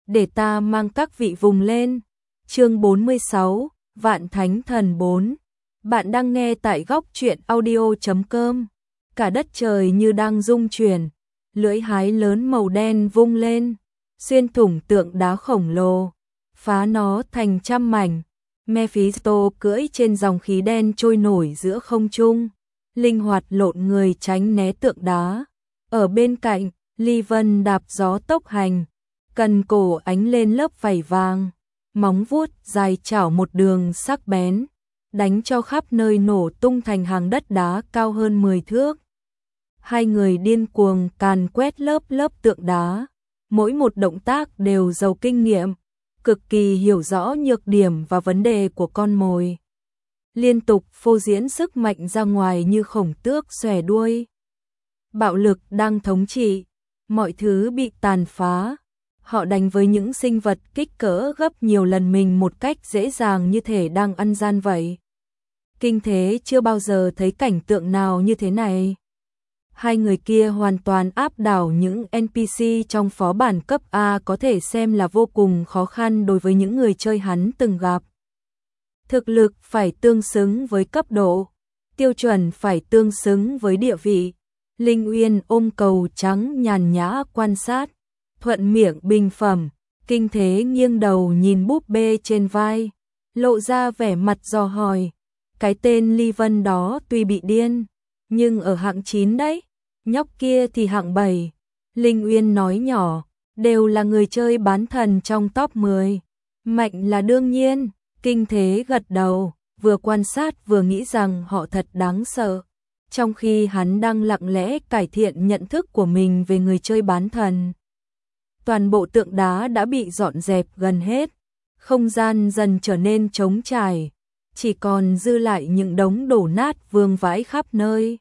để ta mang các vị vùng lên. Chương 46, Vạn Thánh Thần 4. Bạn đang nghe tại góc truyện audio.com. Cả đất trời như đang rung chuyển, lưỡi hái lớn màu đen vung lên, xuyên thủng tượng đá khổng lồ, phá nó thành trăm mảnh. Mephisto cưỡi trên dòng khí đen trôi nổi giữa không trung, linh hoạt lộn người tránh né tượng đá. Ở bên cạnh, Ly Vân đạp gió tốc hành, cần cổ ánh lên lớp vảy vàng, móng vuốt dài chảo một đường sắc bén, đánh cho khắp nơi nổ tung thành hàng đất đá cao hơn 10 thước. Hai người điên cuồng càn quét lớp lớp tượng đá, mỗi một động tác đều giàu kinh nghiệm, cực kỳ hiểu rõ nhược điểm và vấn đề của con mồi. Liên tục phô diễn sức mạnh ra ngoài như khổng tước xòe đuôi. Bạo lực đang thống trị, mọi thứ bị tàn phá. Họ đánh với những sinh vật kích cỡ gấp nhiều lần mình một cách dễ dàng như thể đang ăn gian vậy. Kinh thế chưa bao giờ thấy cảnh tượng nào như thế này. Hai người kia hoàn toàn áp đảo những NPC trong phó bản cấp A có thể xem là vô cùng khó khăn đối với những người chơi hắn từng gặp. Thực lực phải tương xứng với cấp độ, tiêu chuẩn phải tương xứng với địa vị. Linh Uyên ôm cầu trắng nhàn nhã quan sát, thuận miệng bình phẩm, Kinh Thế nghiêng đầu nhìn búp bê trên vai, lộ ra vẻ mặt dò hỏi. Cái tên Ly Vân đó tuy bị điên, nhưng ở hạng 9 đấy, nhóc kia thì hạng 7. Linh Uyên nói nhỏ, đều là người chơi bán thần trong top 10. Mạnh là đương nhiên, Kinh Thế gật đầu, vừa quan sát vừa nghĩ rằng họ thật đáng sợ. Trong khi hắn đang lặng lẽ cải thiện nhận thức của mình về người chơi bán thần. Toàn bộ tượng đá đã bị dọn dẹp gần hết, không gian dần trở nên trống trải, chỉ còn dư lại những đống đổ nát vương vãi khắp nơi.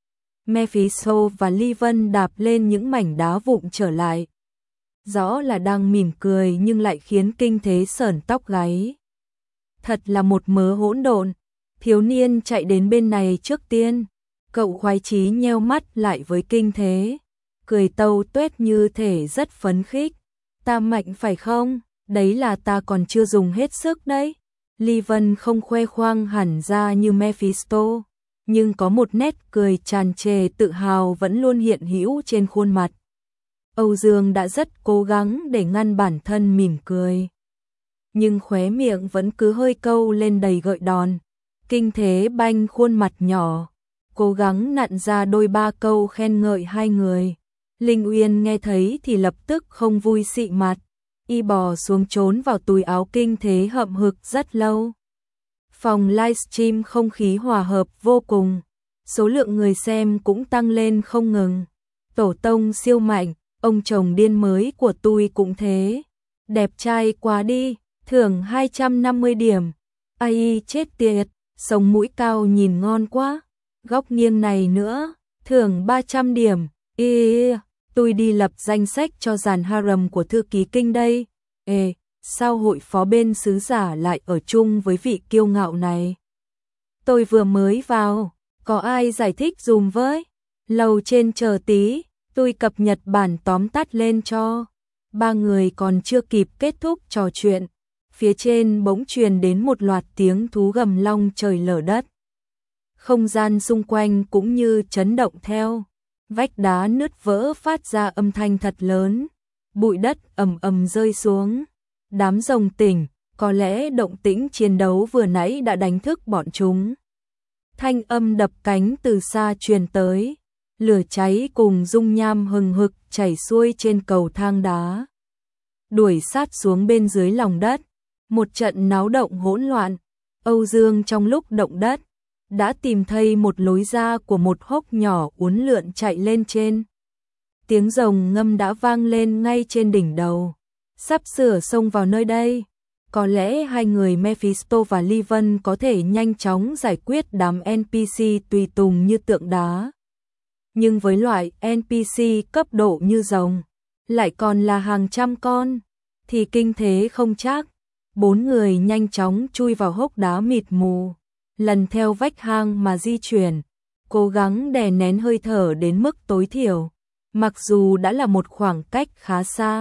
Mephisto và Ly Vân đạp lên những mảnh đá vụn trở lại. Rõ là đang mỉm cười nhưng lại khiến Kinh Thế sởn tóc gáy. Thật là một mớ hỗn độn. Thiếu niên chạy đến bên này trước tiên. Cậu khoái chí nheo mắt lại với Kinh Thế, cười tâu tuét như thể rất phấn khích. Ta mạnh phải không? Đấy là ta còn chưa dùng hết sức đấy. Ly Vân không khoe khoang hẳn ra như Mephisto, nhưng có một nét cười tràn trề tự hào vẫn luôn hiện hữu trên khuôn mặt. Âu Dương đã rất cố gắng để ngăn bản thân mỉm cười, nhưng khóe miệng vẫn cứ hơi câu lên đầy gợi đòn. Kinh Thế banh khuôn mặt nhỏ, cố gắng nặn ra đôi ba câu khen ngợi hai người. Linh Uyên nghe thấy thì lập tức không vui xị mặt, y bò xuống trốn vào túi áo Kinh Thế hậm hực rất lâu. Phòng livestream không khí hòa hợp vô cùng, số lượng người xem cũng tăng lên không ngừng. Tổ tông siêu mạnh, ông chồng điên mới của tôi cũng thế. Đẹp trai quá đi, thưởng 250 điểm. Ai chết tiệt, sống mũi cao nhìn ngon quá. Góc nghiêng này nữa, thưởng 300 điểm. Tôi đi lập danh sách cho dàn harem của thư ký Kinh đây. Sao hội phó bên sứ giả lại ở chung với vị kiêu ngạo này? Tôi vừa mới vào, có ai giải thích dùm với? Lầu trên chờ tí, tôi cập nhật bản tóm tắt lên cho. Ba người còn chưa kịp kết thúc trò chuyện, phía trên bỗng truyền đến một loạt tiếng thú gầm long trời lở đất. Không gian xung quanh cũng như chấn động theo, vách đá nứt vỡ phát ra âm thanh thật lớn, bụi đất ầm ầm rơi xuống. Đám rồng tỉnh, có lẽ động tĩnh chiến đấu vừa nãy đã đánh thức bọn chúng. Thanh âm đập cánh từ xa truyền tới, lửa cháy cùng dung nham hừng hực chảy xuôi trên cầu thang đá, đuổi sát xuống bên dưới lòng đất. Một trận náo động hỗn loạn. Âu Dương trong lúc động đất đã tìm thấy một lối ra của một hốc nhỏ uốn lượn chạy lên trên. Tiếng rồng ngâm đã vang lên ngay trên đỉnh đầu, sắp sửa xông vào nơi đây. Có lẽ hai người Mephisto và Ly Vân có thể nhanh chóng giải quyết đám NPC tùy tùng như tượng đá. Nhưng với loại NPC cấp độ như rồng, lại còn là hàng trăm con, thì Kinh Thế không chắc. Bốn người nhanh chóng chui vào hốc đá mịt mù, lần theo vách hang mà di chuyển, cố gắng đè nén hơi thở đến mức tối thiểu. Mặc dù đã là một khoảng cách khá xa,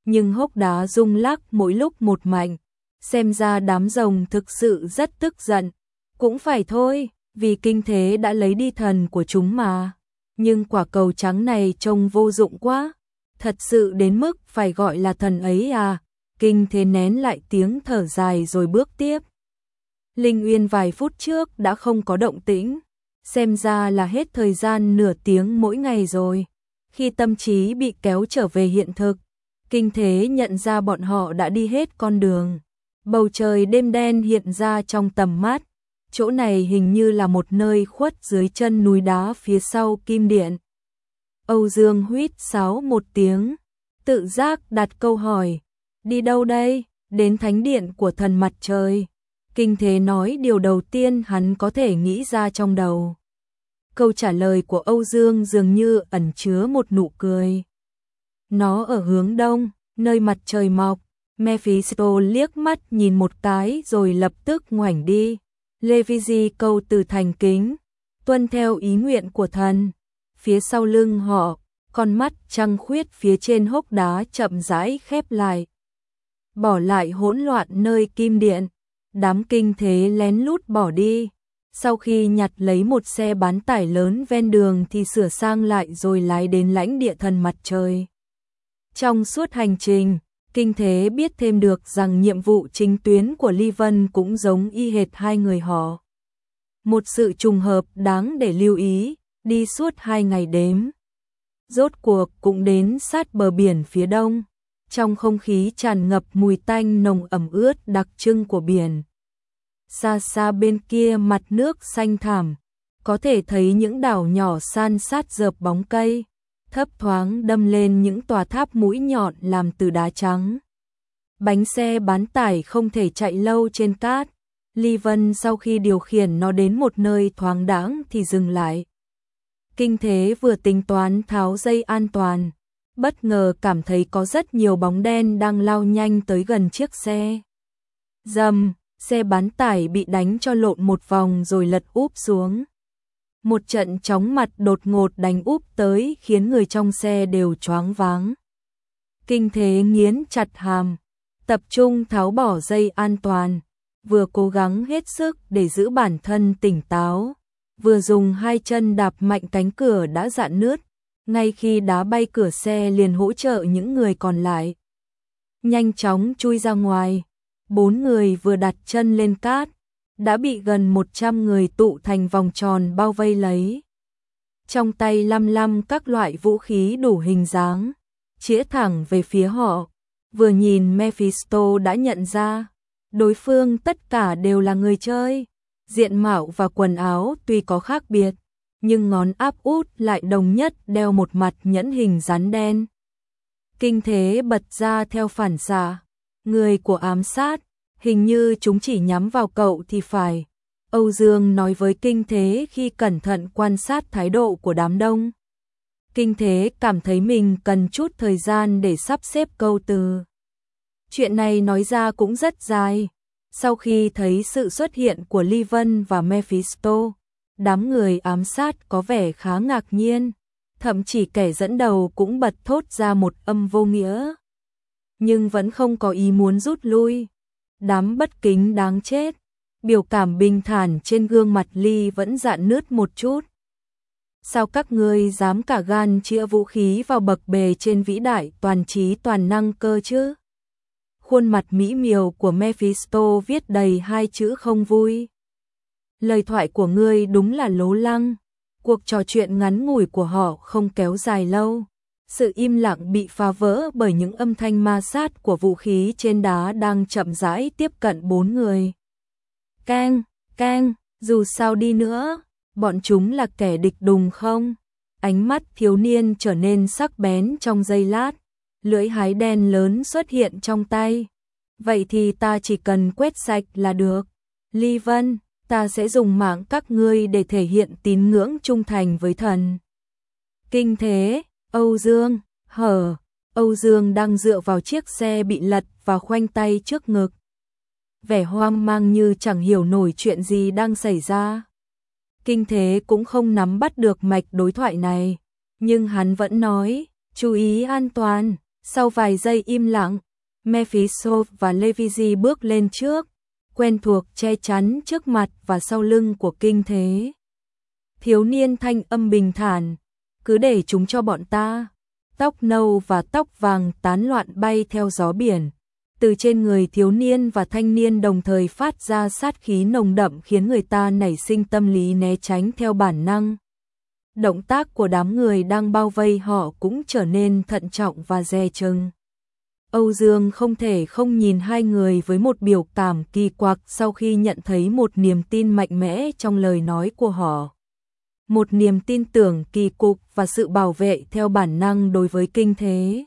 nhưng hốc đá rung lắc mỗi lúc một mạnh, xem ra đám rồng thực sự rất tức giận. Cũng phải thôi, vì kinh thế đã lấy đi thần của chúng mà. Nhưng quả cầu trắng này trông vô dụng quá, thật sự đến mức phải gọi là thần ấy à? Kinh thế nén lại tiếng thở dài rồi bước tiếp. Linh Uyên vài phút trước đã không có động tĩnh, xem ra là hết thời gian nửa tiếng mỗi ngày rồi. Khi tâm trí bị kéo trở về hiện thực, kinh thế nhận ra bọn họ đã đi hết con đường. Bầu trời đêm đen hiện ra trong tầm mắt, chỗ này hình như là một nơi khuất dưới chân núi đá phía sau kim điện. Âu Dương huýt sáo một tiếng, tự giác đặt câu hỏi, đi đâu đây? Đến thánh điện của thần mặt trời. Kinh thế nói điều đầu tiên hắn có thể nghĩ ra trong đầu. Câu trả lời của Âu Dương dường như ẩn chứa một nụ cười. Nó ở hướng đông, nơi mặt trời mọc. Mephisto liếc mắt nhìn một cái rồi lập tức ngoảnh đi. Levisi câu từ thành kính, tuân theo ý nguyện của thần. Phía sau lưng họ, con mắt trăng khuyết phía trên hốc đá chậm rãi khép lại. Bỏ lại hỗn loạn nơi kim điện, đám kinh thế lén lút bỏ đi. Sau khi nhặt lấy một xe bán tải lớn ven đường thì sửa sang lại rồi lái đến lãnh địa thần mặt trời. Trong suốt hành trình, kinh thế biết thêm được rằng nhiệm vụ chính tuyến của Ly Vân cũng giống y hệt hai người họ. Một sự trùng hợp đáng để lưu ý, đi suốt 2 ngày đêm. Rốt cuộc cũng đến sát bờ biển phía đông, trong không khí tràn ngập mùi tanh nồng ẩm ướt đặc trưng của biển. Xa xa bên kia mặt nước xanh thẳm, có thể thấy những đảo nhỏ san sát rợp bóng cây, thấp thoáng đâm lên những tòa tháp mũi nhọn làm từ đá trắng. Bánh xe bán tải không thể chạy lâu trên cát. Ly Vân sau khi điều khiển nó đến một nơi thoáng đãng thì dừng lại. Kinh thế vừa tính toán tháo dây an toàn, bất ngờ cảm thấy có rất nhiều bóng đen đang lao nhanh tới gần chiếc xe. Rầm, xe bán tải bị đánh cho lộn một vòng rồi lật úp xuống. Một trận chóng mặt đột ngột đánh úp tới khiến người trong xe đều choáng váng. Kinh thế nghiến chặt hàm, tập trung tháo bỏ dây an toàn, vừa cố gắng hết sức để giữ bản thân tỉnh táo, vừa dùng hai chân đạp mạnh cánh cửa đã rạn nứt, ngay khi đá bay cửa xe liền hỗ trợ những người còn lại. Nhanh chóng chui ra ngoài, 4 người vừa đặt chân lên cát, đã bị gần 100 người tụ thành vòng tròn bao vây lấy. Trong tay lăm các loại vũ khí đủ hình dáng, chĩa thẳng về phía họ. Vừa nhìn Mephisto đã nhận ra, đối phương tất cả đều là người chơi. Diện mạo và quần áo tuy có khác biệt, nhưng ngón áp út lại đồng nhất đeo một mặt nhẫn hình rắn đen. Kinh thế bật ra theo phản xạ, người của ám sát, hình như chúng chỉ nhắm vào cậu thì phải. Âu Dương nói với kinh thế khi cẩn thận quan sát thái độ của đám đông. Kinh thế cảm thấy mình cần chút thời gian để sắp xếp câu từ. Chuyện này nói ra cũng rất dài. Sau khi thấy sự xuất hiện của Ly Vân và Mephisto, đám người ám sát có vẻ khá ngạc nhiên, thậm chí kẻ dẫn đầu cũng bật thốt ra một âm vô nghĩa. Nhưng vẫn không có ý muốn rút lui. Đám bất kính đáng chết, biểu cảm bình thản trên gương mặt Ly vẫn rạn nứt một chút. Sao các ngươi dám cả gan chĩa vũ khí vào bậc bề trên vĩ đại toàn trí toàn năng cơ chứ? Khuôn mặt mỹ miều của Mephisto viết đầy hai chữ không vui. Lời thoại của ngươi đúng là lố lăng. Cuộc trò chuyện ngắn ngủi của họ không kéo dài lâu. Sự im lặng bị phá vỡ bởi những âm thanh ma sát của vũ khí trên đá đang chậm rãi tiếp cận 4 người. Keng, keng, dù sao đi nữa, bọn chúng là kẻ địch đùng không? Ánh mắt thiếu niên trở nên sắc bén trong giây lát. Lưỡi hái đen lớn xuất hiện trong tay. Vậy thì ta chỉ cần quét sạch là được. Ly Vân, ta sẽ dùng mạng các ngươi để thể hiện tín ngưỡng trung thành với thần. Kinh thế, Âu Dương, Âu Dương đang dựa vào chiếc xe bị lật và khoanh tay trước ngực. Vẻ hoang mang như chẳng hiểu nổi chuyện gì đang xảy ra. Kinh thế cũng không nắm bắt được mạch đối thoại này, nhưng hắn vẫn nói, chú ý an toàn. Sau vài giây im lặng, Mephisto và Levisi bước lên trước, quen thuộc che chắn trước mặt và sau lưng của Kinh Thế. Thiếu niên thanh âm bình thản, cứ để chúng cho bọn ta. Tóc nâu và tóc vàng tán loạn bay theo gió biển. Từ trên người thiếu niên và thanh niên đồng thời phát ra sát khí nồng đậm khiến người ta nảy sinh tâm lý né tránh theo bản năng. Động tác của đám người đang bao vây họ cũng trở nên thận trọng và dè chừng. Âu Dương không thể không nhìn hai người với một biểu cảm kỳ quặc sau khi nhận thấy một niềm tin mạnh mẽ trong lời nói của họ. Một niềm tin tưởng kỳ cục và sự bảo vệ theo bản năng đối với Kinh Thế.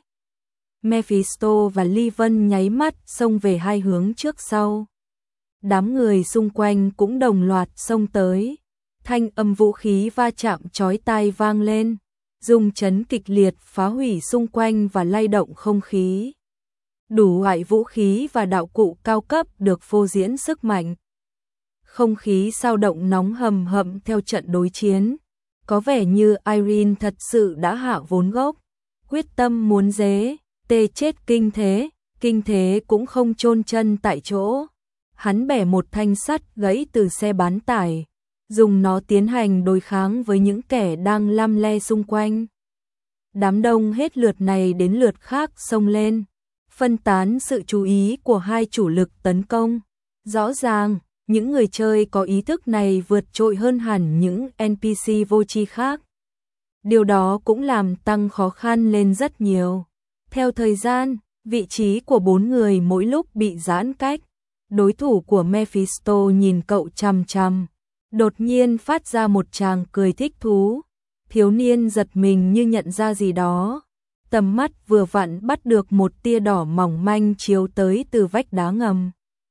Mephisto và Ly Vân nháy mắt xông về hai hướng trước sau. Đám người xung quanh cũng đồng loạt xông tới. Thanh âm vũ khí va chạm chói tai vang lên, rung chấn kịch liệt phá hủy xung quanh và lay động không khí. Đủ loại vũ khí và đạo cụ cao cấp được phô diễn sức mạnh. Không khí sao động nóng hầm hậm theo trận đối chiến. Có vẻ như Irene thật sự đã hạ vốn gốc, quyết tâm muốn tê chết Kinh Thế cũng không chôn chân tại chỗ. Hắn bẻ một thanh sắt gãy từ xe bán tải, dùng nó tiến hành đối kháng với những kẻ đang lăm le xung quanh. Đám đông hết lượt này đến lượt khác xông lên, phân tán sự chú ý của hai chủ lực tấn công. Rõ ràng, những người chơi có ý thức này vượt trội hơn hẳn những NPC vô tri khác. Điều đó cũng làm tăng khó khăn lên rất nhiều. Theo thời gian, vị trí của bốn người mỗi lúc bị giãn cách. Đối thủ của Mephisto nhìn cậu chằm chằm, đột nhiên phát ra một tràng cười thích thú. Thiếu niên giật mình như nhận ra gì đó. Tầm mắt vừa vặn bắt được một tia đỏ mỏng manh chiếu tới từ vách đá ngầm.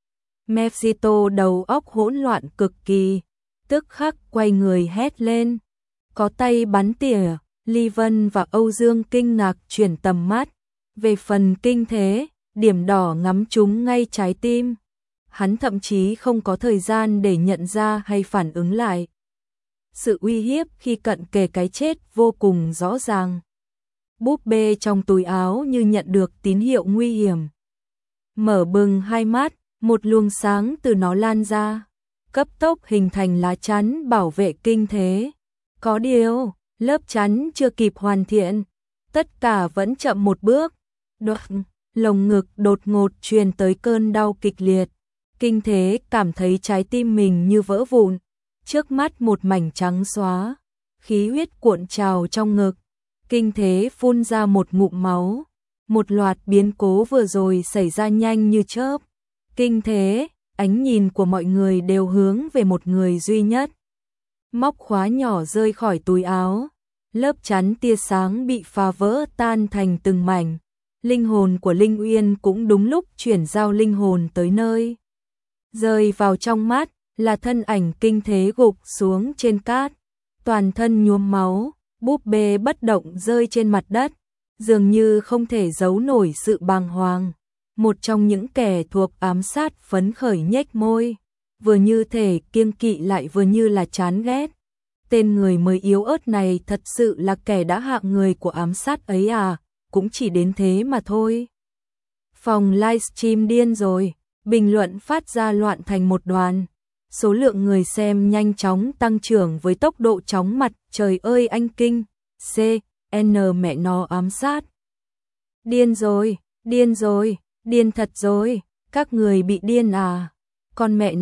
Mephisto đầu óc hỗn loạn cực kỳ, tức khắc quay người hét lên. Có tay bắn tỉa, Ly Vân và Âu Dương kinh ngạc chuyển tầm mắt. Về phần Kinh Thế, điểm đỏ ngắm trúng ngay trái tim. Hắn thậm chí không có thời gian để nhận ra hay phản ứng lại. Sự uy hiếp khi cận kề cái chết vô cùng rõ ràng. Búp bê trong túi áo như nhận được tín hiệu nguy hiểm. Mở bừng hai mắt, một luồng sáng từ nó lan ra, cấp tốc hình thành lá chắn bảo vệ Kinh Thế. Có điều, lớp chắn chưa kịp hoàn thiện, tất cả vẫn chậm một bước. Lồng ngực đột ngột truyền tới cơn đau kịch liệt. Kinh Thế cảm thấy trái tim mình như vỡ vụn, trước mắt một mảnh trắng xóa, khí huyết cuộn trào trong ngực. Kinh Thế phun ra một ngụm máu. Một loạt biến cố vừa rồi xảy ra nhanh như chớp. Kinh Thế, ánh nhìn của mọi người đều hướng về một người duy nhất. Móc khóa nhỏ rơi khỏi túi áo, lớp chắn tia sáng bị phá vỡ tan thành từng mảnh. Linh hồn của Linh Uyên cũng đúng lúc chuyển giao linh hồn tới nơi. Rơi vào trong mắt là thân ảnh Kinh Thế gục xuống trên cát, toàn thân nhuốm máu, búp bê bất động rơi trên mặt đất, dường như không thể giấu nổi sự bàng hoàng. Một trong những kẻ thuộc ám sát phấn khởi nhếch môi, vừa như thể kiêng kỵ lại vừa như là chán ghét. Tên người mới yếu ớt này thật sự là kẻ đã hạ người của ám sát ấy à, cũng chỉ đến thế mà thôi. Phòng livestream điên rồi, bình luận phát ra loạn thành một đoàn. Số lượng người xem nhanh chóng tăng trưởng với tốc độ chóng mặt, trời ơi anh Kinh, mẹ nó ám sát. Điên rồi, điên rồi, điên thật rồi, các người bị điên à, con mẹ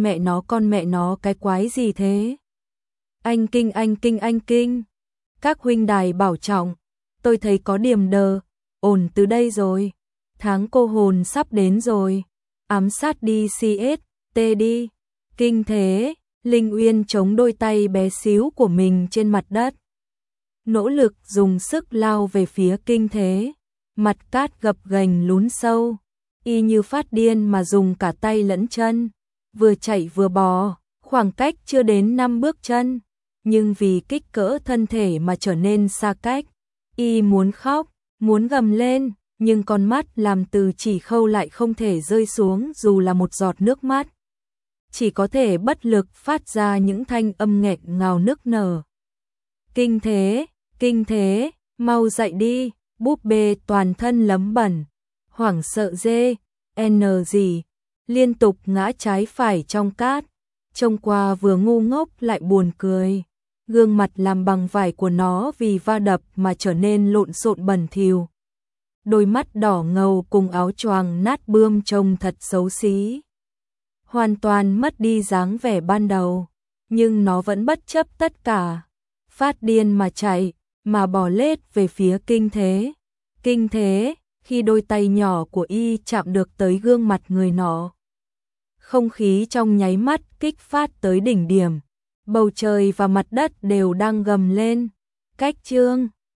nó cái quái gì thế? Anh Kinh, các huynh đài bảo trọng, tôi thấy có điểm đờ, ổn từ đây rồi, tháng cô hồn sắp đến rồi, ám sát đi CST đi. Kinh Thế, Linh Uyên chống đôi tay bé xíu của mình trên mặt đất. Nỗ lực dùng sức lao về phía Kinh Thế, mặt cát gập ghềnh lún sâu, y như phát điên mà dùng cả tay lẫn chân, vừa chạy vừa bò, khoảng cách chưa đến 5 bước chân, nhưng vì kích cỡ thân thể mà trở nên xa cách. Y muốn khóc, muốn gầm lên, nhưng con mắt làm từ chỉ khâu lại không thể rơi xuống dù là một giọt nước mắt. Chỉ có thể bất lực phát ra những thanh âm nghẹn ngào nức nở. Kinh Thế, mau dậy đi, Búp bê toàn thân lấm bẩn, hoảng sợ dê, n gì, liên tục ngã trái phải trong cát, trông qua vừa ngu ngốc lại buồn cười. Gương mặt làm bằng vải của nó vì va đập mà trở nên lộn xộn bẩn thỉu. Đôi mắt đỏ ngầu cùng áo choàng nát bươm trông thật xấu xí. Hoàn toàn mất đi dáng vẻ ban đầu, nhưng nó vẫn bất chấp tất cả, phát điên mà chạy, mà bò lết về phía Kinh Thế. Kinh Thế, khi đôi tay nhỏ của y chạm được tới gương mặt người nọ, không khí trong nháy mắt kích phát tới đỉnh điểm, bầu trời và mặt đất đều đang gầm lên. Cách chương